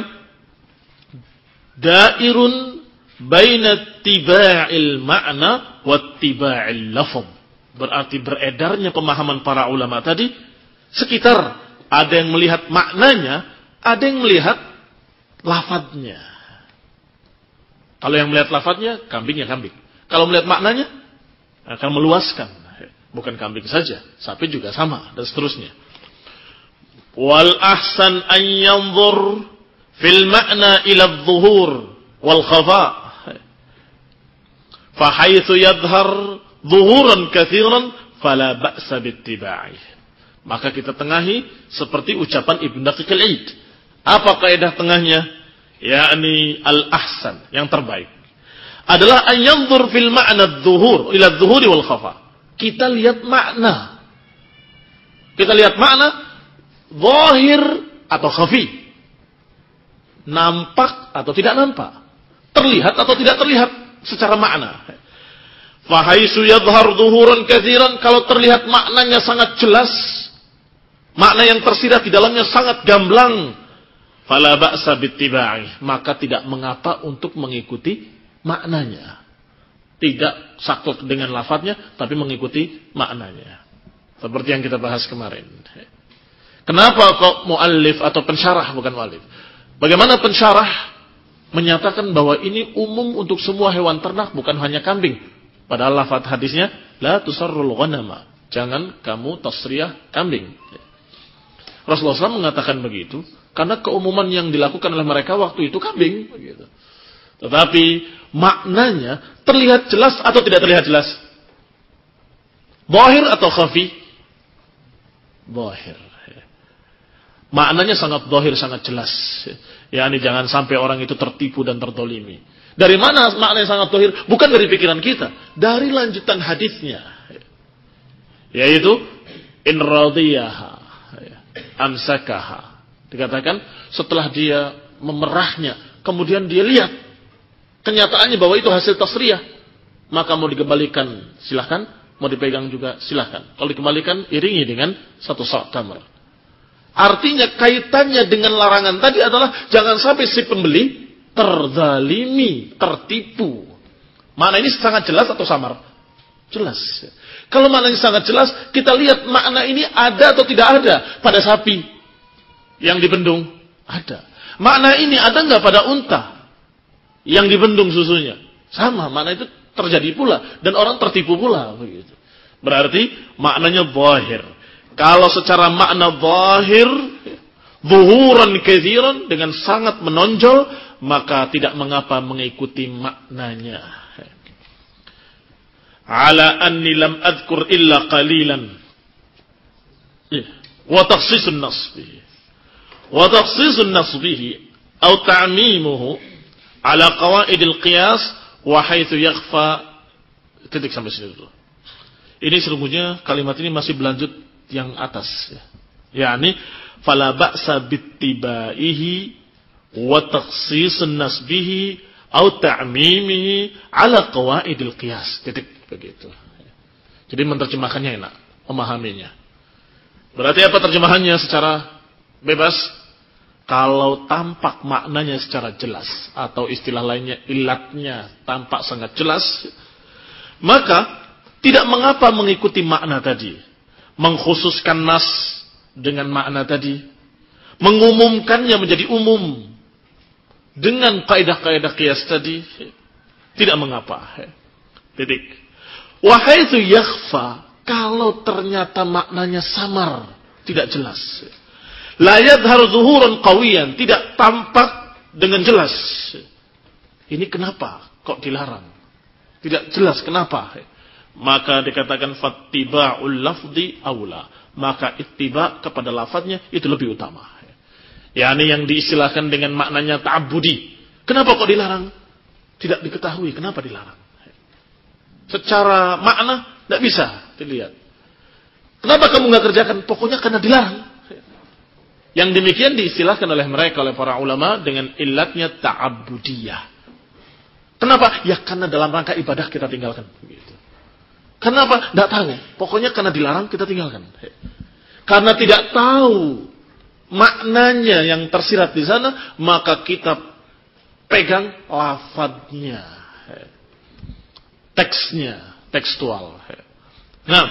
dairun baina tiba'il ma'na wa tiba'il lafz. Berarti beredarnya pemahaman para ulama tadi sekitar ada yang melihat maknanya, ada yang melihat lafadznya. Kalau yang melihat lafadznya, kambing ya kambing. Kalau melihat maknanya, akan meluaskan. Bukan kambing saja, sapi juga sama, dan seterusnya. Wal ahsan an yanzur fil ma'na ila adh-dhuhur wal khafa. Fa haitsu yadhhar dhuhuran katsiran fala ba'sa bittiba'ih. Maka kita tengahi seperti ucapan Ibnu Daqiq al-Aid. Apa kaidah tengahnya? Yakni al-ahsan, yang terbaik. Adalah an yanzur fil ma'na adh-dhuhur ila adh-dhuhuri wal khafa. Kita lihat makna. Kita lihat makna zahir atau khafi. Nampak atau tidak nampak. Terlihat atau tidak terlihat secara makna. Fa haitsu yadhhar dhuhuran katsiran, kalau terlihat maknanya sangat jelas, makna yang tersirat di dalamnya sangat gamblang, fala ba'sa bittiba'i, maka tidak mengapa untuk mengikuti maknanya. Tidak saklek dengan lafadznya, tapi mengikuti maknanya. Seperti yang kita bahas kemarin. Kenapa kok muallif atau pensyarah bukan muallif? Bagaimana pensyarah menyatakan bahwa ini umum untuk semua hewan ternak, bukan hanya kambing. Padahal lafadz hadisnya la tusarrul ghanama. Jangan kamu tasriyah kambing. Rasulullah shallallahu alaihi wasallam mengatakan begitu karena keumuman yang dilakukan oleh mereka waktu itu kambing. Begitu. Tetapi maknanya terlihat jelas atau tidak terlihat jelas? Zahir atau khafi? Zahir. Maknanya sangat zahir, sangat jelas. Ya, ini jangan sampai orang itu tertipu dan tertolimi. Dari mana maknanya sangat zahir? Bukan dari pikiran kita, dari lanjutan hadisnya. Yaitu in radiyaha amsakaha. Dikatakan setelah dia memerahnya, kemudian dia lihat kenyataannya bahwa itu hasil tasriyah, maka mau dikembalikan silahkan, mau dipegang juga silahkan. Kalau dikembalikan iringi dengan satu sak tamar. Artinya kaitannya dengan larangan tadi adalah jangan sampai si pembeli terzalimi, tertipu. Makna ini sangat jelas atau samar? Jelas. Kalau maknanya sangat jelas, kita lihat makna ini ada atau tidak ada pada sapi yang dibendung. Ada. Makna ini ada nggak pada unta yang dibendung susunya? Sama. Makna itu terjadi pula dan orang tertipu pula. Begitu. Berarti maknanya zahir. Kalau secara makna zahir, zuhuran katsiran, dengan sangat menonjol, maka tidak mengapa mengikuti maknanya. Ala anni lam adhkur illa qalilan. Wa takhsisun nas bihi. Wa takhsisun nas bihi atau ta'mimuhu ala qawaidil qiyas wa haitsu yakhfa. Titik sampai sini dulu. Ini sesungguhnya kalimat ini masih berlanjut yang atas, ya. Yani fala ba'sa bittibaihi wa takhsisun nas bihi atau ta'mimihi ala qawaidil qiyas. Titik begitu. Jadi menerjemahkannya enak, memahaminya. Berarti apa terjemahannya secara bebas? Kalau tampak maknanya secara jelas, atau istilah lainnya ilatnya tampak sangat jelas, maka tidak mengapa mengikuti makna tadi. Mengkhususkan nas dengan makna tadi, mengumumkannya menjadi umum dengan kaidah-kaidah qiyas tadi, tidak mengapa. Titik. Wa haitsu yakhfa, kalau ternyata maknanya samar, tidak jelas. La yadhhar zuhuran qawiyan, tidak tampak dengan jelas. Ini kenapa kok dilarang? Tidak jelas kenapa? Maka dikatakan fattiba'ul lafzi aula. Maka ittiba kepada lafadznya itu lebih utama. yakni yang diistilahkan dengan maknanya ta'abbudi. Kenapa kok dilarang? Tidak diketahui kenapa dilarang. Secara makna tidak bisa dilihat. Kenapa kamu nggak kerjakan? Pokoknya karena dilarang. Yang demikian diistilahkan oleh mereka, oleh para ulama dengan illatnya ta'abbudiyah. Kenapa? Ya karena dalam rangka ibadah kita tinggalkan. Begitu. Kenapa? Tidak tahu. Pokoknya karena dilarang kita tinggalkan. Karena tidak tahu maknanya yang tersirat di sana, maka kita pegang lafadznya, teksnya, tekstual. Nah,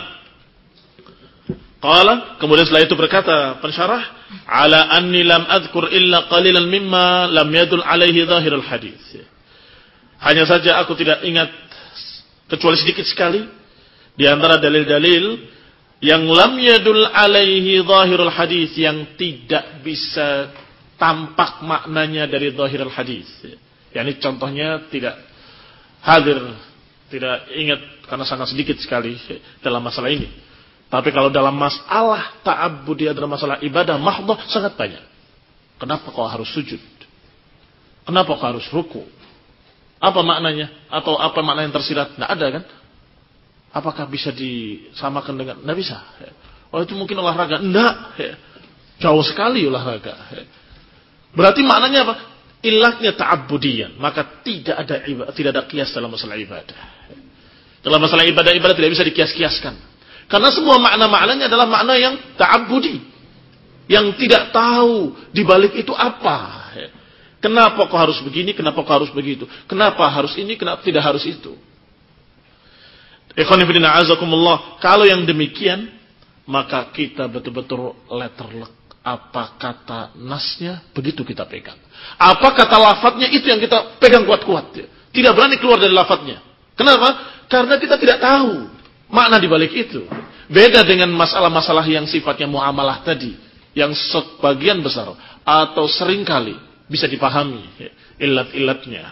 qala, kemudian setelah itu berkata pensyarah, ala anni lam adhkur illa qalilan mimma lam yadul alaihi zahirul hadis. Hanya saja aku tidak ingat kecuali sedikit sekali di antara dalil-dalil yang lam yadul alaihi zahirul hadis, yang tidak bisa tampak maknanya dari zahirul hadis. Yani contohnya tidak hadir, tidak ingat karena sangat sedikit sekali dalam masalah ini. Tapi kalau dalam masalah ta'abbudi, dalam masalah ibadah mahdhah sangat banyak. Kenapa kau harus sujud? Kenapa kau harus ruku? Apa maknanya? Atau apa makna yang tersirat? Tidak ada kan? Apakah bisa disamakan dengan? Tidak bisa. Oh itu mungkin olahraga. Tidak. Jauh sekali olahraga. Berarti maknanya apa? Illatnya ta'abbudiyan. Maka tidak ada tidak ada kias dalam masalah ibadah. Dalam masalah ibadah-ibadah tidak bisa dikias-kiaskan. Karena semua makna-maknanya adalah makna yang ta'abbudi. Yang tidak tahu di balik itu apa. Kenapa kau harus begini, kenapa kau harus begitu. Kenapa harus ini, kenapa tidak harus itu. Ikhwan fillah azakumullah. Kalau yang demikian, maka kita betul-betul letterlek. Apa kata nasnya, begitu kita pegang. Apa kata lafadznya, itu yang kita pegang kuat-kuat. Tidak berani keluar dari lafadznya. Kenapa? Karena kita tidak tahu makna di balik itu. Beda dengan masalah-masalah yang sifatnya muamalah tadi, yang sebagian besar atau seringkali bisa dipahami illat-illatnya.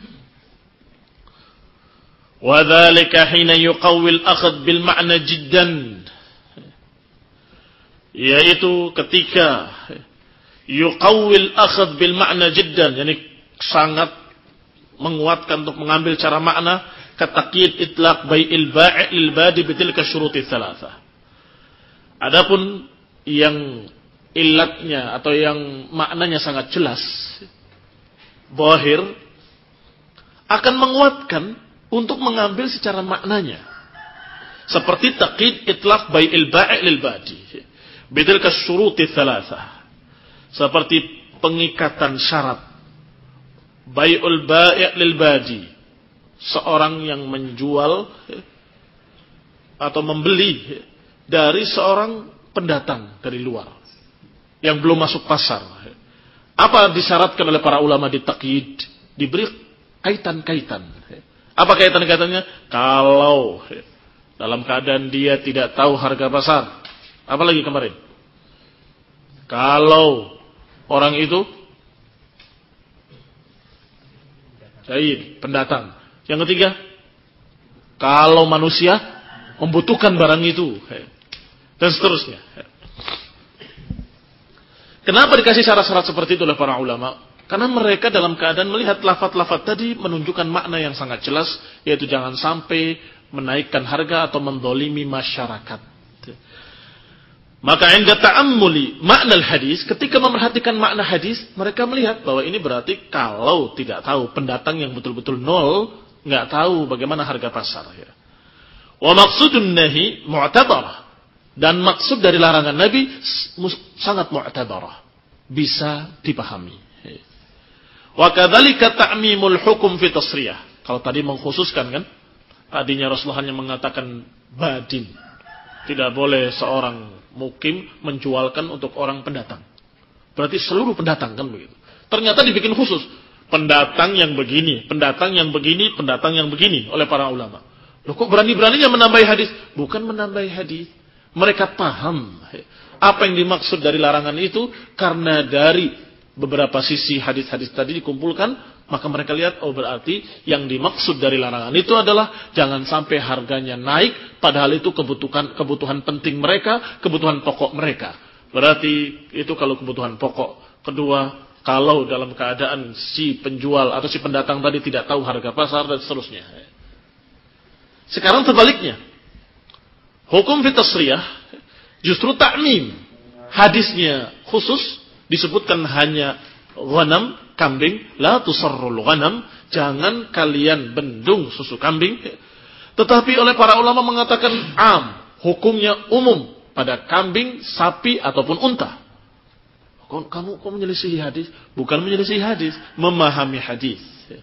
Wa dzalika hina yuqawwil akhd bil ma'na jiddan, yaitu ketika yuqawwil akhd bil ma'na jiddan, yani sangat menguatkan untuk mengambil cara makna, kataqyid itlaq bai'il bai' lil badi bitilka syuruti tsalatsa. Adapun yang illatnya atau yang maknanya sangat jelas, zahir, akan menguatkan untuk mengambil secara maknanya. Seperti taqyid itlaq bai'il bai' lil badi bitilka syuruti tsalatsa. Seperti pengikatan syarat bai'ul bai' lil badi, seorang yang menjual atau membeli dari seorang pendatang dari luar yang belum masuk pasar. Apa disyaratkan oleh para ulama di taqyid? Diberi kaitan-kaitan. Apa kaitan-kaitannya? Kalau dalam keadaan dia tidak tahu harga pasar. Apalagi kemarin, kalau orang itu Syahid, pendatang. Yang ketiga, kalau manusia membutuhkan barang itu, dan seterusnya. Kenapa dikasih syarat-syarat seperti itu oleh para ulama? Karena mereka dalam keadaan melihat lafaz-lafaz tadi menunjukkan makna yang sangat jelas, yaitu jangan sampai menaikkan harga atau mendolimi masyarakat. Maka inda ta'ammuli makna hadis, ketika memerhatikan makna hadis, mereka melihat bahwa ini berarti kalau tidak tahu, pendatang yang betul-betul nol, nggak tahu bagaimana harga pasar. Ya. Wa maksudun nahi mu'tabarah, dan maksud dari larangan Nabi sangat mu'tabarah, bisa dipahami. Wa kadzalika ta'mimul hukum fi tasriyah. Kalau tadi mengkhususkan kan, tadinya Rasulullah hanya mengatakan badin, tidak boleh seorang mukim menjualkan untuk orang pendatang. Berarti seluruh pendatang kan begitu. Ternyata dibikin khusus. Pendatang yang begini, pendatang yang begini, pendatang yang begini oleh para ulama. Loh kok berani-beraninya menambah hadis? Bukan menambah hadis. Mereka paham apa yang dimaksud dari larangan itu, karena dari beberapa sisi hadis-hadis tadi dikumpulkan. Maka mereka lihat, oh berarti yang dimaksud dari larangan itu adalah jangan sampai harganya naik, padahal itu kebutuhan kebutuhan penting mereka, kebutuhan pokok mereka. Berarti itu kalau kebutuhan pokok. Kedua, kalau dalam keadaan si penjual atau si pendatang tadi tidak tahu harga pasar dan seterusnya. Sekarang terbaliknya, hukum fi tasriyah justru ta'mim. Hadisnya khusus, disebutkan hanya ghanam, kambing, la tusarrul ghanam, jangan kalian bendung susu kambing. Tetapi oleh para ulama mengatakan am, hukumnya umum pada kambing, sapi ataupun unta. Kamu kok menyelisihi hadis? Bukan menyelisihi hadis, memahami hadis.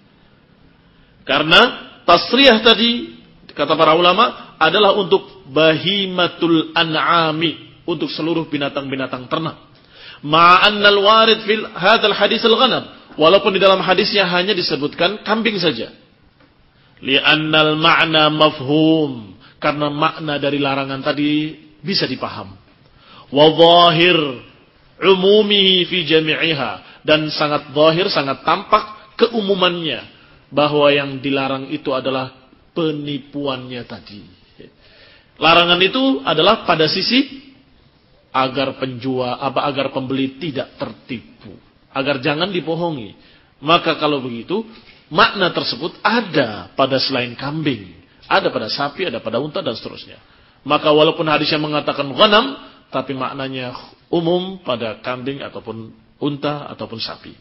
Karena tasriyah tadi kata para ulama adalah untuk bahimatul an'ami, untuk seluruh binatang-binatang ternak. Ma'annal warid fil hadzal hadis al-ghanam, walaupun di dalam hadisnya hanya disebutkan kambing saja. Li'annal ma'na mafhum, karena makna dari larangan tadi bisa dipaham. Wa dhahir umumihi fi jami'iha, dan sangat zahir, sangat tampak keumumannya, bahwa yang dilarang itu adalah penipuannya tadi. Larangan itu adalah pada sisi agar penjual apa agar pembeli tidak tertipu, agar jangan dibohongi. Maka kalau begitu, makna tersebut ada pada selain kambing, ada pada sapi, ada pada unta dan seterusnya. Maka walaupun hadisnya mengatakan ghanam, tapi maknanya umum pada kambing ataupun unta ataupun sapi.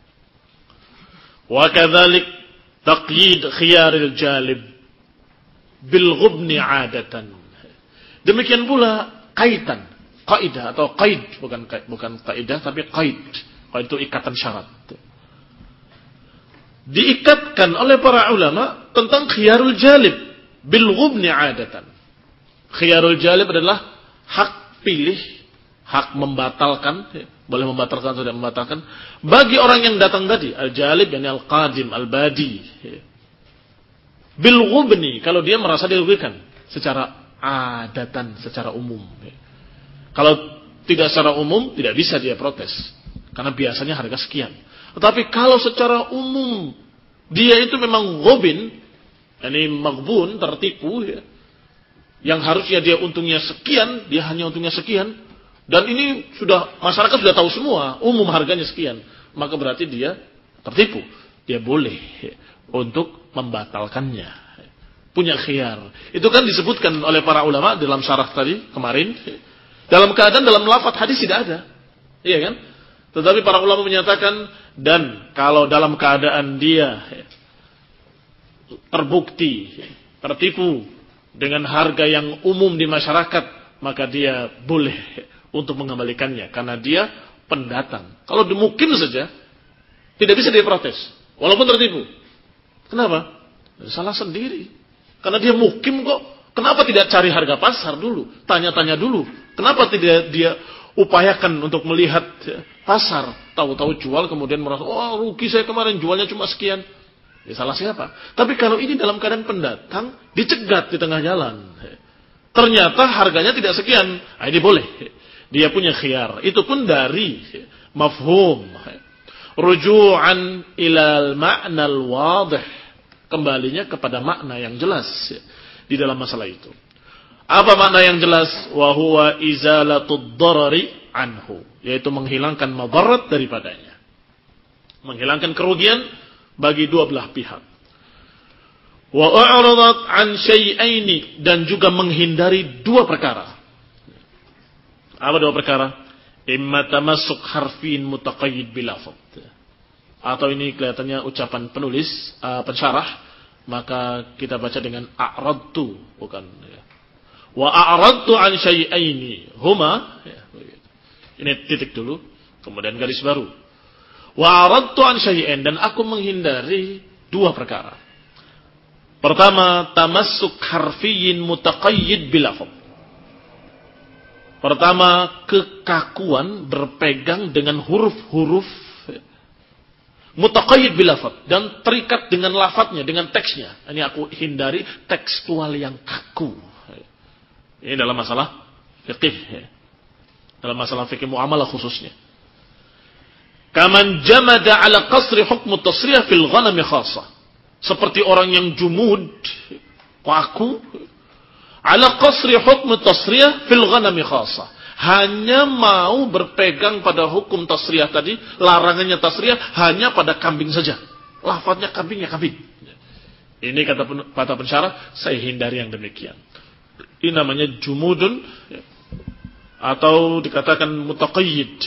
Wa kadzalik taqyid khiyaril jalib bil ghubni 'adatan. Demikian pula kaitan, kaidah atau qaid, bukan bukan kaidah tapi qaid. Qaid itu ikatan syarat. Diikatkan oleh para ulama tentang khiyarul jalib bil ghubni 'adatan. Khiyarul jalib adalah hak pilih, hak membatalkan, boleh membatalkan atau tidak membatalkan, bagi orang yang datang tadi, al-jalib yakni al-qadim, al-badi. Bil ghubni, kalau dia merasa dirugikan secara adatan, secara umum. Kalau tidak secara umum, tidak bisa dia protes, karena biasanya harga sekian. Tetapi kalau secara umum dia itu memang ghubin, yakni maghbun, tertipu, ya, yang harusnya dia untungnya sekian, dia hanya untungnya sekian, dan ini sudah masyarakat sudah tahu semua, umum harganya sekian, maka berarti dia tertipu. Dia boleh untuk membatalkannya, punya khiyar. Itu kan disebutkan oleh para ulama dalam syarah tadi kemarin. Dalam keadaan dalam lafaz hadis tidak ada, iya kan? Tetapi para ulama menyatakan, dan kalau dalam keadaan dia terbukti tertipu dengan harga yang umum di masyarakat, maka dia boleh untuk mengembalikannya, karena dia pendatang. Kalau mungkin saja tidak bisa dia protes, walaupun tertipu. Kenapa? Salah sendiri. Karena dia mukim kok. Kenapa tidak cari harga pasar dulu? Tanya-tanya dulu. Kenapa tidak dia upayakan untuk melihat pasar? Tahu-tahu jual kemudian merasa, oh rugi saya kemarin jualnya cuma sekian. Ya, salah siapa? Tapi kalau ini dalam keadaan pendatang, dicegat di tengah jalan. Ternyata harganya tidak sekian. Nah, ini boleh. Dia punya khiyar. Itu pun dari mafhum. Ruju'an ilal ma'nal wadih. Kembalinya kepada makna yang jelas di dalam masalah itu. Apa makna yang jelas? Wa huwa izalatud darari anhu, yaitu menghilangkan madarat daripadanya. Menghilangkan kerugian bagi dua belah pihak. Wa a'radat an syai'aini, dan juga menghindari dua perkara. Apa dua perkara? Imma tamassuk harfin mutaqayyid bilafadz. Atau ini kelihatannya ucapan penulis, uh, pensyarah, maka kita baca dengan a'radtu, bukan ya. Wa a'radtu an syai'aini huma, ya, ini titik dulu, kemudian garis baru. Wa a'radtu an syai'ain, dan aku menghindari dua perkara. Pertama, tamassuk harfiyin mutaqayyid bilafadz. Pertama, kekakuan berpegang dengan huruf-huruf mutaqayyid bilafadz, dan terikat dengan lafadznya, dengan teksnya. Ini aku hindari tekstual yang kaku. Ini dalam masalah fikih, dalam masalah fikih muamalah khususnya. Kaman jamada ala qasri hukm tasriyah fil ghanam khassah. Seperti orang yang jumud, kaku, ala qasri hukm tasriyah fil ghanam khassah. Hanya mau berpegang pada hukum tasriyah tadi, larangannya tasriyah hanya pada kambing saja. Lafadznya kambing ya kambing. Ini kata kata pensyarah, saya hindari yang demikian. Ini namanya jumudun, atau dikatakan mutaqayyid.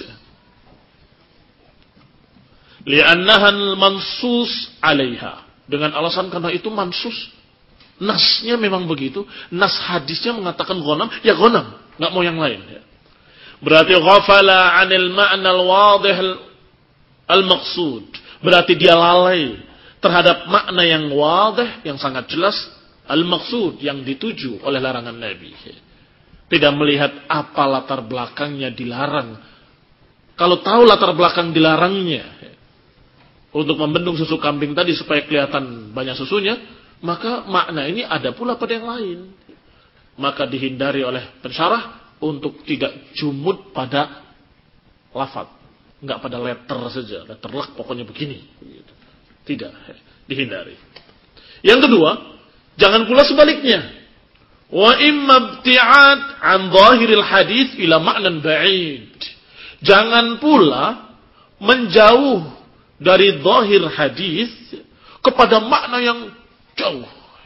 Li'annaha mansus 'alaiha. Dengan alasan karena itu mansus. Nasnya memang begitu. Nas hadisnya mengatakan ghanam, ya ghanam, enggak mau yang lain ya. Berarti ghafala 'anil ma'nal wadih al-maqsud. Berarti dia lalai terhadap makna yang wadih, yang sangat jelas, al-maqsud, yang dituju oleh larangan Nabi. Tidak melihat apa latar belakangnya dilarang. Kalau tahu latar belakang dilarangnya untuk membendung susu kambing tadi supaya kelihatan banyak susunya, maka makna ini ada pula pada yang lain. Maka dihindari oleh pensyarah untuk tidak jumud pada lafaz, enggak pada letter saja, letter lak pokoknya begini. Tidak, dihindari. Yang kedua, jangan pula sebaliknya. Wa imma ibti'ad an zahiril hadis ila ma'nan ba'id. Jangan pula menjauh dari zahir hadis kepada makna yang jauh.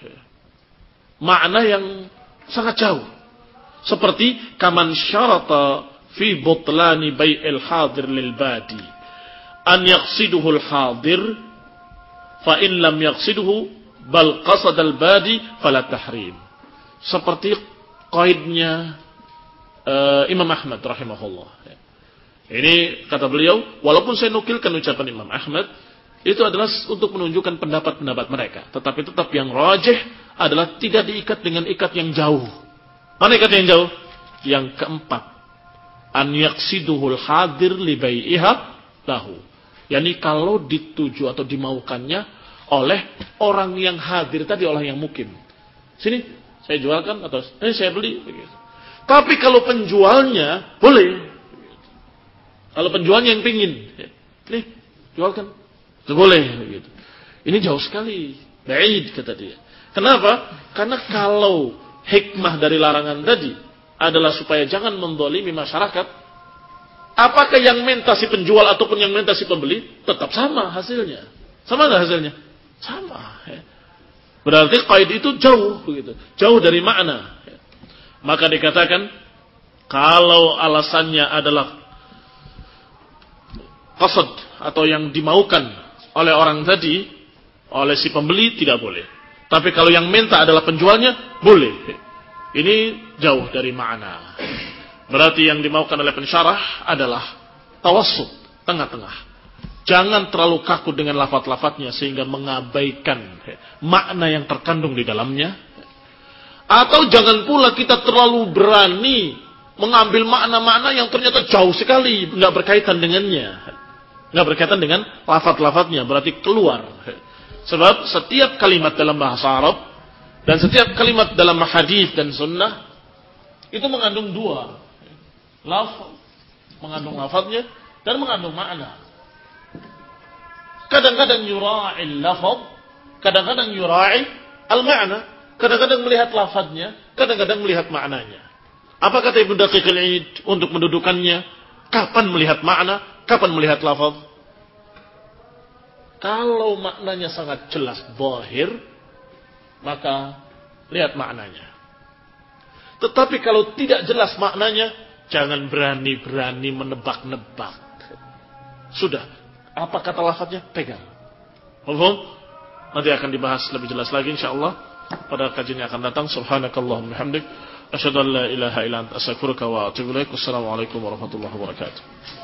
Makna yang sangat jauh. Seperti kaman syarata fi butlani bai'il hadir lil badi an yaqsiduhu al hadir fa in lam yaqsiduhu bal qasad al badi fala tahrim. Seperti qaidnya uh, Imam Ahmad rahimahullah. Ini kata beliau, walaupun saya nukilkan ucapan Imam Ahmad, itu adalah untuk menunjukkan pendapat-pendapat mereka, tetapi tetap yang rajih adalah tidak diikat dengan ikat yang jauh. Mana ikat yang jauh? Yang keempat, an yaqsiduhul hadir li bai'iha lahu. Yani kalau dituju atau dimaukannya oleh orang yang hadir tadi, oleh yang mukim. Sini saya jualkan atau eh, saya beli. Tapi kalau penjualnya boleh. Kalau penjualnya yang pingin, nih jualkan, boleh. Ini jauh sekali, ba'id kata dia. Kenapa? Karena kalau hikmah dari larangan tadi adalah supaya jangan mendolimi masyarakat, apakah yang minta si penjual ataupun yang minta si pembeli tetap sama hasilnya? Sama nggak hasilnya? Sama. Ya. Berarti qaid itu jauh begitu, jauh dari makna. Ya. Maka dikatakan kalau alasannya adalah qasad atau yang dimaukan oleh orang tadi, oleh si pembeli, tidak boleh. Tapi kalau yang minta adalah penjualnya, boleh. Ini jauh dari makna. Berarti yang dimaukan oleh pensyarah adalah tawassut, tengah-tengah. Jangan terlalu kaku dengan lafaz-lafaznya sehingga mengabaikan makna yang terkandung di dalamnya. Atau jangan pula kita terlalu berani mengambil makna-makna yang ternyata jauh sekali, enggak berkaitan dengannya. Enggak berkaitan dengan lafaz-lafaznya, berarti keluar. Sebab setiap kalimat dalam bahasa Arab dan setiap kalimat dalam hadis dan sunnah itu mengandung dua. Lafaz, mengandung lafaznya dan mengandung makna. Kadang-kadang yura'il lafaz, kadang-kadang yura'i al-ma'na. Kadang-kadang melihat lafaznya, kadang-kadang melihat maknanya. Apa kata Ibnu Daqiq al-Id untuk mendudukannya? Kapan melihat makna, kapan melihat lafaz? Kalau maknanya sangat jelas, zahir, maka lihat maknanya. Tetapi kalau tidak jelas maknanya, jangan berani-berani menebak-nebak. Sudah, apa kata lafaznya? Pegang. Paham? Nanti akan dibahas lebih jelas lagi insyaallah pada kajian yang akan datang. Subhanakallahumma bihamdik, asyhadu an la ilaha illa anta, astaghfiruka wa atubu ilaik. Wassalamualaikum warahmatullahi wabarakatuh.